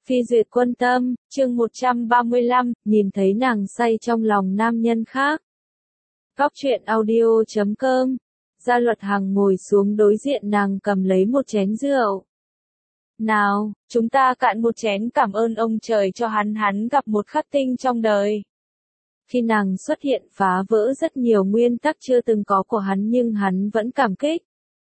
Phi duyệt quân tâm, chương 135, nhìn thấy nàng say trong lòng nam nhân khác. Góc truyện audio.com. Gia Luật Hằng ngồi xuống đối diện nàng cầm lấy một chén rượu. Nào, chúng ta cạn một chén cảm ơn ông trời cho hắn gặp một khắc tinh trong đời. Khi nàng xuất hiện phá vỡ rất nhiều nguyên tắc chưa từng có của hắn nhưng hắn vẫn cảm kích.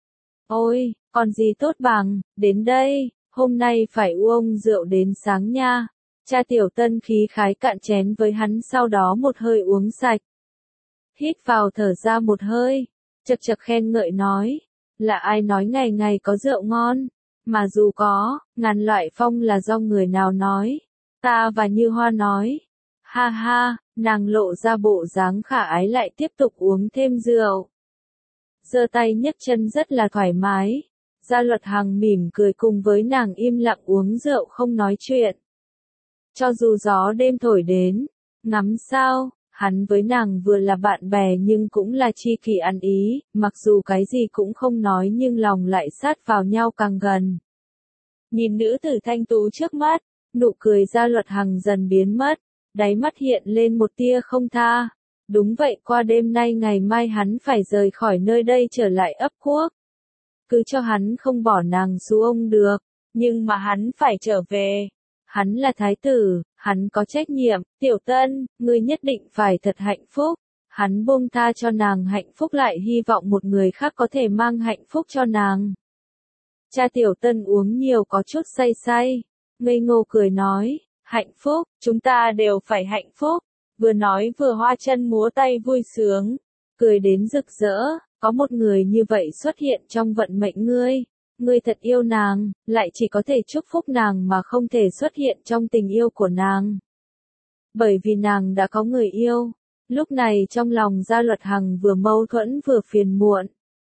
Ôi, còn gì tốt bằng, đến đây. Hôm nay phải uống rượu đến sáng nha. Cha Tiểu Tân khí khái cạn chén với hắn sau đó một hơi uống sạch. Hít vào thở ra một hơi. Chật chật khen ngợi nói. Là ai nói ngày ngày có rượu ngon? Mà dù có, ngàn loại phong là do người nào nói? Ta và Như Hoa nói. Ha ha, nàng lộ ra bộ dáng khả ái lại tiếp tục uống thêm rượu. Giơ tay nhấc chân rất là thoải mái. Gia Luật Hằng mỉm cười cùng với nàng im lặng uống rượu không nói chuyện. Cho dù gió đêm thổi đến, ngắm sao, hắn với nàng vừa là bạn bè nhưng cũng là tri kỷ ăn ý, mặc dù cái gì cũng không nói nhưng lòng lại sát vào nhau càng gần. Nhìn nữ tử thanh tú trước mắt, nụ cười Gia Luật Hằng dần biến mất, đáy mắt hiện lên một tia không tha. Đúng vậy, qua đêm nay ngày mai hắn phải rời khỏi nơi đây trở lại ấp quốc. Cứ cho hắn không bỏ nàng xuống ông được, nhưng mà hắn phải trở về. Hắn là thái tử, hắn có trách nhiệm. Tiểu Tân, ngươi nhất định phải thật hạnh phúc. Hắn buông tha cho nàng hạnh phúc lại hy vọng một người khác có thể mang hạnh phúc cho nàng. Cha Tiểu Tân uống nhiều có chút say say, ngây ngô cười nói, hạnh phúc, chúng ta đều phải hạnh phúc. Vừa nói vừa hoa chân múa tay vui sướng, cười đến rực rỡ. Có một người như vậy xuất hiện trong vận mệnh ngươi thật yêu nàng, lại chỉ có thể chúc phúc nàng mà không thể xuất hiện trong tình yêu của nàng. Bởi vì nàng đã có người yêu, lúc này trong lòng Gia Luật Hằng vừa mâu thuẫn vừa phiền muộn.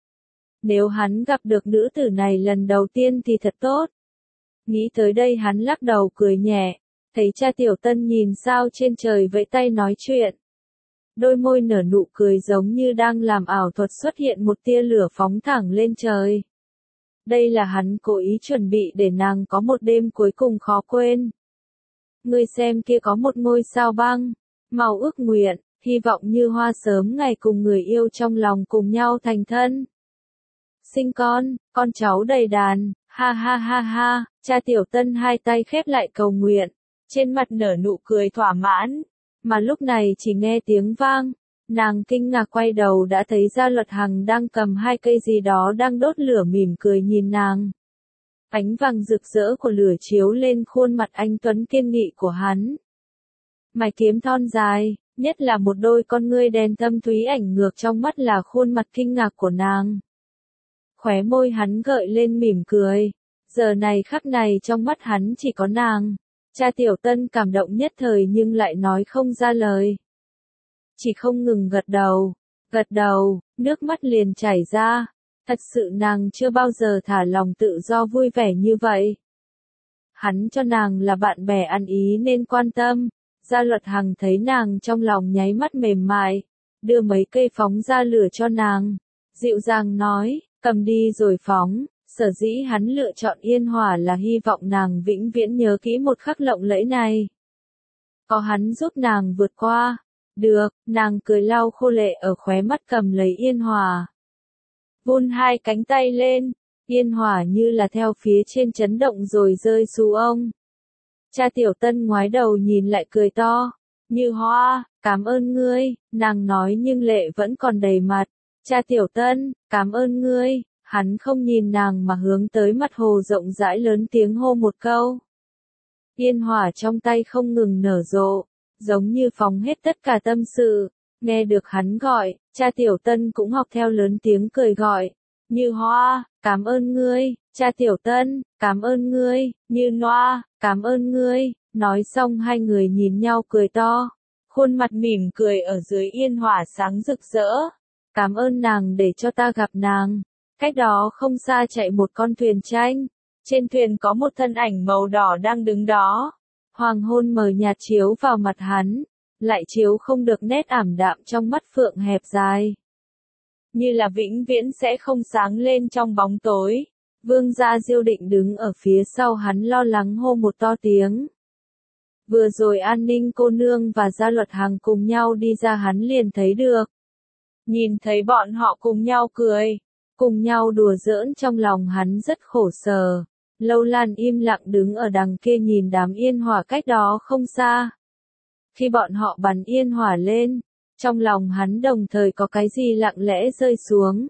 Nếu hắn gặp được nữ tử này lần đầu tiên thì thật tốt. Nghĩ tới đây hắn lắc đầu cười nhẹ, thấy cha Tiểu Tân nhìn sao trên trời vẫy tay nói chuyện. Đôi môi nở nụ cười giống như đang làm ảo thuật xuất hiện một tia lửa phóng thẳng lên trời. Đây là hắn cố ý chuẩn bị để nàng có một đêm cuối cùng khó quên. Ngươi xem kia có một ngôi sao băng, màu ước nguyện, hy vọng Như Hoa sớm ngày cùng người yêu trong lòng cùng nhau thành thân. Sinh con cháu đầy đàn, ha ha ha ha, cha Tiểu Tân hai tay khép lại cầu nguyện, trên mặt nở nụ cười thỏa mãn. Mà lúc này chỉ nghe tiếng vang, nàng kinh ngạc quay đầu đã thấy Gia Luật Hằng đang cầm hai cây gì đó đang đốt lửa mỉm cười nhìn nàng. Ánh vàng rực rỡ của lửa chiếu lên khuôn mặt anh tuấn kiên nghị của hắn. Mày kiếm thon dài, nhất là một đôi con ngươi đen thâm thúy ảnh ngược trong mắt là khuôn mặt kinh ngạc của nàng. Khóe môi hắn gợi lên mỉm cười, giờ này khắc này trong mắt hắn chỉ có nàng. Cha Tiểu Tân cảm động nhất thời nhưng lại nói không ra lời. Chỉ không ngừng gật đầu, nước mắt liền chảy ra. Thật sự nàng chưa bao giờ thả lòng tự do vui vẻ như vậy. Hắn cho nàng là bạn bè ăn ý nên quan tâm. Gia Luật Hằng thấy nàng trong lòng nháy mắt mềm mại, đưa mấy cây phóng ra lửa cho nàng. Dịu dàng nói, cầm đi rồi phóng. Sở dĩ hắn lựa chọn Yên Hỏa là hy vọng nàng vĩnh viễn nhớ kỹ một khắc lộng lẫy này. Có hắn giúp nàng vượt qua. Được, nàng cười lau khô lệ ở khóe mắt cầm lấy Yên Hỏa. Vun hai cánh tay lên, Yên Hỏa như là theo phía trên chấn động rồi rơi xuống ông. Cha Tiểu Tân ngoái đầu nhìn lại cười to. Như Hoa, cảm ơn ngươi, nàng nói nhưng lệ vẫn còn đầy mặt. Cha Tiểu Tân, cảm ơn ngươi. Hắn không nhìn nàng mà hướng tới mặt hồ rộng rãi lớn tiếng hô một câu. Yên Hỏa trong tay không ngừng nở rộ, giống như phóng hết tất cả tâm sự. Nghe được hắn gọi, cha Tiểu Tân cũng học theo lớn tiếng cười gọi. Như Hoa, cảm ơn ngươi, cha Tiểu Tân, cảm ơn ngươi, Như Hoa, cảm ơn ngươi. Nói xong hai người nhìn nhau cười to. Khuôn mặt mỉm cười ở dưới Yên Hỏa sáng rực rỡ. Cảm ơn nàng để cho ta gặp nàng. Cách đó không xa chạy một con thuyền tranh. Trên thuyền có một thân ảnh màu đỏ đang đứng đó. Hoàng hôn mờ nhạt chiếu vào mặt hắn, lại chiếu không được nét ảm đạm trong mắt phượng hẹp dài. Như là vĩnh viễn sẽ không sáng lên trong bóng tối. Vương Gia Diêu định đứng ở phía sau hắn lo lắng hô một to tiếng. Vừa rồi An Ninh cô nương và Gia Luật Hằng cùng nhau đi ra hắn liền thấy được. Nhìn thấy bọn họ cùng nhau cười, cùng nhau đùa giỡn trong lòng hắn rất khổ sở. Lâu Lan im lặng đứng ở đằng kia nhìn đám yên hỏa cách đó không xa. Khi bọn họ bắn yên hỏa lên, trong lòng hắn đồng thời có cái gì lặng lẽ rơi xuống.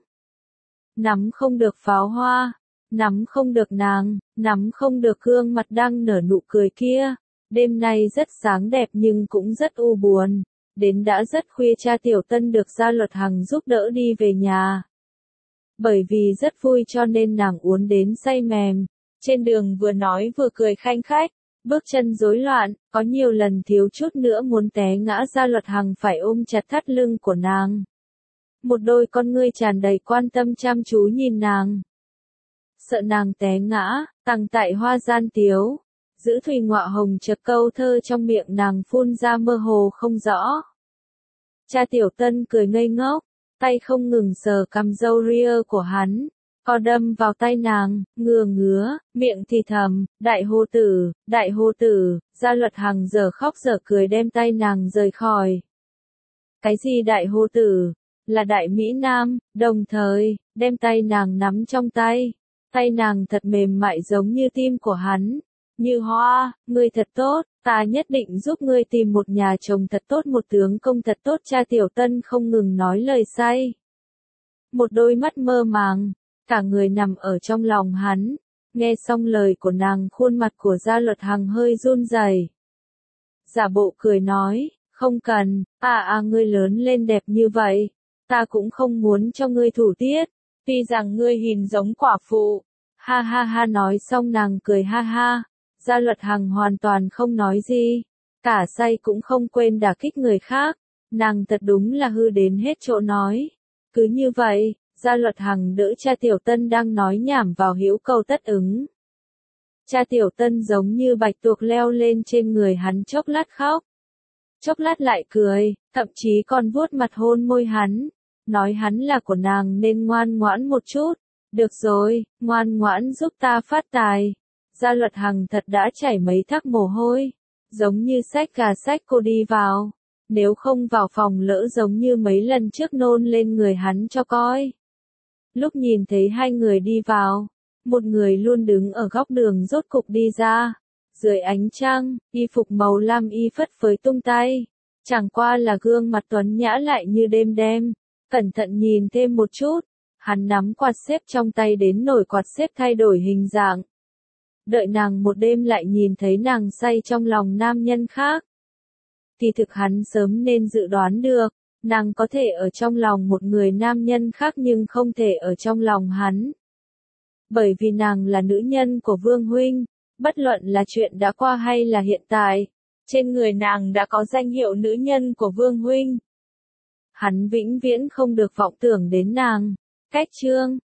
Nắm không được pháo hoa, nắm không được nàng, nắm không được gương mặt đang nở nụ cười kia. Đêm nay rất sáng đẹp nhưng cũng rất u buồn. Đến đã rất khuya cha Tiểu Tân được Gia Luật Hằng giúp đỡ đi về nhà. Bởi vì rất vui cho nên nàng uốn đến say mềm. Trên đường vừa nói vừa cười khanh khách, bước chân rối loạn, có nhiều lần thiếu chút nữa muốn té ngã. Gia Luật Hằng phải ôm chặt thắt lưng của nàng. Một đôi con ngươi tràn đầy quan tâm chăm chú nhìn nàng. Sợ nàng té ngã, tằng tại hoa gian tiếu. Giữ thùy ngọa hồng chợt câu thơ trong miệng nàng phun ra mơ hồ không rõ. Cha Tiểu Tân cười ngây ngốc, tay không ngừng sờ cằm râu ria của hắn, co đâm vào tay nàng, ngứa, miệng thì thầm, đại hô tử, Gia Luật Hằng giờ khóc giờ cười đem tay nàng rời khỏi. Cái gì đại hô tử, là đại Mỹ Nam, đồng thời, đem tay nàng nắm trong tay, tay nàng thật mềm mại giống như tim của hắn. Như Hoa, ngươi thật tốt, ta nhất định giúp ngươi tìm một nhà chồng thật tốt, một tướng công thật tốt. Cha Tiểu Tân không ngừng nói lời say. Một đôi mắt mơ màng, cả người nằm ở trong lòng hắn. Nghe xong lời của nàng, khuôn mặt của Gia Luật Hằng hơi run rẩy. Giả bộ cười nói, không cần, ngươi lớn lên đẹp như vậy, ta cũng không muốn cho ngươi thủ tiết, tuy rằng ngươi hình giống quả phụ. Ha ha ha, nói xong nàng cười ha ha. Gia Luật Hằng hoàn toàn không nói gì, cả say cũng không quên đả kích người khác, nàng thật đúng là hư đến hết chỗ nói. Cứ như vậy, Gia Luật Hằng đỡ cha Tiểu Tân đang nói nhảm vào hữu câu tất ứng. Cha Tiểu Tân giống như bạch tuộc leo lên trên người hắn, chốc lát khóc, chốc lát lại cười, thậm chí còn vuốt mặt hôn môi hắn, nói hắn là của nàng nên ngoan ngoãn một chút. Được rồi, ngoan ngoãn giúp ta phát tài. Gia Luật Hằng thật đã chảy mấy thác mồ hôi, giống như xách gà xách cô đi vào, nếu không vào phòng lỡ giống như mấy lần trước nôn lên người hắn cho coi. Lúc nhìn thấy hai người đi vào, một người luôn đứng ở góc đường rốt cục đi ra, dưới ánh trăng, y phục màu lam y phất phới tung tay, chẳng qua là gương mặt tuấn nhã lại như đêm đêm. Cẩn thận nhìn thêm một chút, hắn nắm quạt xếp trong tay đến nổi quạt xếp thay đổi hình dạng. Đợi nàng một đêm lại nhìn thấy nàng say trong lòng nam nhân khác. Thì thực hắn sớm nên dự đoán được, nàng có thể ở trong lòng một người nam nhân khác nhưng không thể ở trong lòng hắn. Bởi vì nàng là nữ nhân của Vương Huynh, bất luận là chuyện đã qua hay là hiện tại, trên người nàng đã có danh hiệu nữ nhân của Vương Huynh. Hắn vĩnh viễn không được vọng tưởng đến nàng. Cách chương